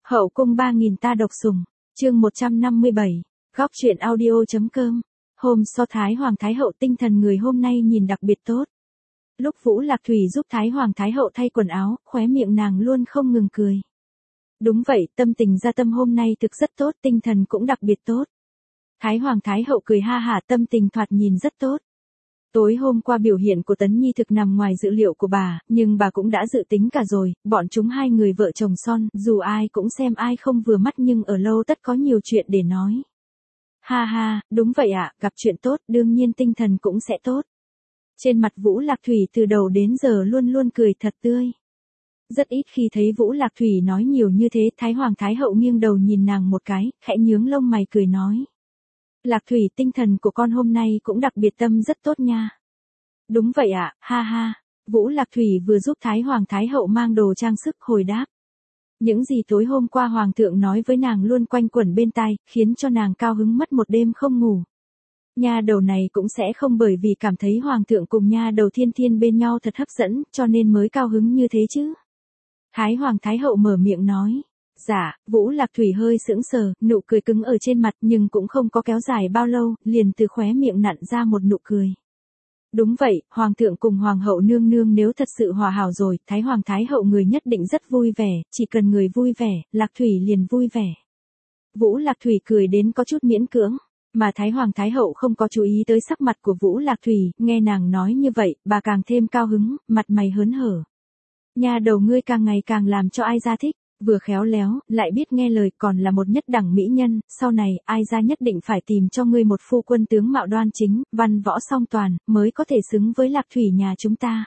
Hậu cung 3000 ta độc sủng, chương 157, góc truyện audio.com. Hôm so Thái Hoàng Thái Hậu tinh thần người hôm nay nhìn đặc biệt tốt. Lúc Vũ Lạc Thủy giúp Thái Hoàng Thái Hậu thay quần áo, khóe miệng nàng luôn không ngừng cười. Đúng vậy, tâm tình gia tâm hôm nay thực rất tốt, tinh thần cũng đặc biệt tốt. Thái Hoàng Thái Hậu cười ha hả, tâm tình thoạt nhìn rất tốt. Tối hôm qua biểu hiện của Tấn Nhi thực nằm ngoài dự liệu của bà, nhưng bà cũng đã dự tính cả rồi, bọn chúng hai người vợ chồng son, dù ai cũng xem ai không vừa mắt nhưng ở lâu tất có nhiều chuyện để nói. Ha ha, đúng vậy ạ, gặp chuyện tốt, đương nhiên tinh thần cũng sẽ tốt. Trên mặt Vũ Lạc Thủy từ đầu đến giờ luôn luôn cười thật tươi. Rất ít khi thấy Vũ Lạc Thủy nói nhiều như thế, Thái Hoàng Thái Hậu nghiêng đầu nhìn nàng một cái, khẽ nhướng lông mày cười nói. Lạc Thủy, tinh thần của con hôm nay cũng đặc biệt tâm rất tốt nha. Đúng vậy ạ, ha ha. Vũ Lạc Thủy vừa giúp Thái Hoàng Thái Hậu mang đồ trang sức hồi đáp. Những gì tối hôm qua Hoàng thượng nói với nàng luôn quanh quẩn bên tai, khiến cho nàng cao hứng mất một đêm không ngủ. Nha đầu này cũng sẽ không bởi vì cảm thấy Hoàng thượng cùng nha đầu Thiên Thiên bên nhau thật hấp dẫn, cho nên mới cao hứng như thế chứ. Thái Hoàng Thái Hậu mở miệng nói. Dạ, Vũ Lạc Thủy hơi sững sờ, nụ cười cứng ở trên mặt nhưng cũng không có kéo dài bao lâu, liền từ khóe miệng nặn ra một nụ cười. Đúng vậy, Hoàng thượng cùng Hoàng hậu nương nương nếu thật sự hòa hảo rồi, Thái Hoàng Thái Hậu người nhất định rất vui vẻ, chỉ cần người vui vẻ, Lạc Thủy liền vui vẻ. Vũ Lạc Thủy cười đến có chút miễn cưỡng, mà Thái Hoàng Thái Hậu không có chú ý tới sắc mặt của Vũ Lạc Thủy, nghe nàng nói như vậy, bà càng thêm cao hứng, mặt mày hớn hở. Nha đầu ngươi càng ngày càng làm cho ai ra thích. Vừa khéo léo, lại biết nghe lời, còn là một nhất đẳng mỹ nhân, sau này, ai ra nhất định phải tìm cho ngươi một phu quân tướng mạo đoan chính, văn võ song toàn, mới có thể xứng với Lạc Thủy nhà chúng ta.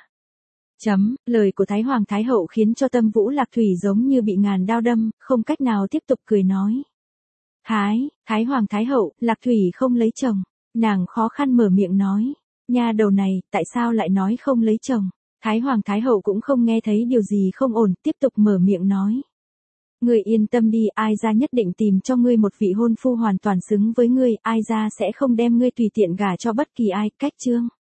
Lời của Thái Hoàng Thái Hậu khiến cho tâm Vũ Lạc Thủy giống như bị ngàn đao đâm, không cách nào tiếp tục cười nói. Thái Hoàng Thái Hậu, Lạc Thủy không lấy chồng. Nàng khó khăn mở miệng nói. Nha đầu này, tại sao lại nói không lấy chồng? Thái Hoàng Thái Hậu cũng không nghe thấy điều gì không ổn, tiếp tục mở miệng nói. Ngươi yên tâm đi, ai ra nhất định tìm cho ngươi một vị hôn phu hoàn toàn xứng với ngươi, ai ra sẽ không đem ngươi tùy tiện gả cho bất kỳ ai, cách chương.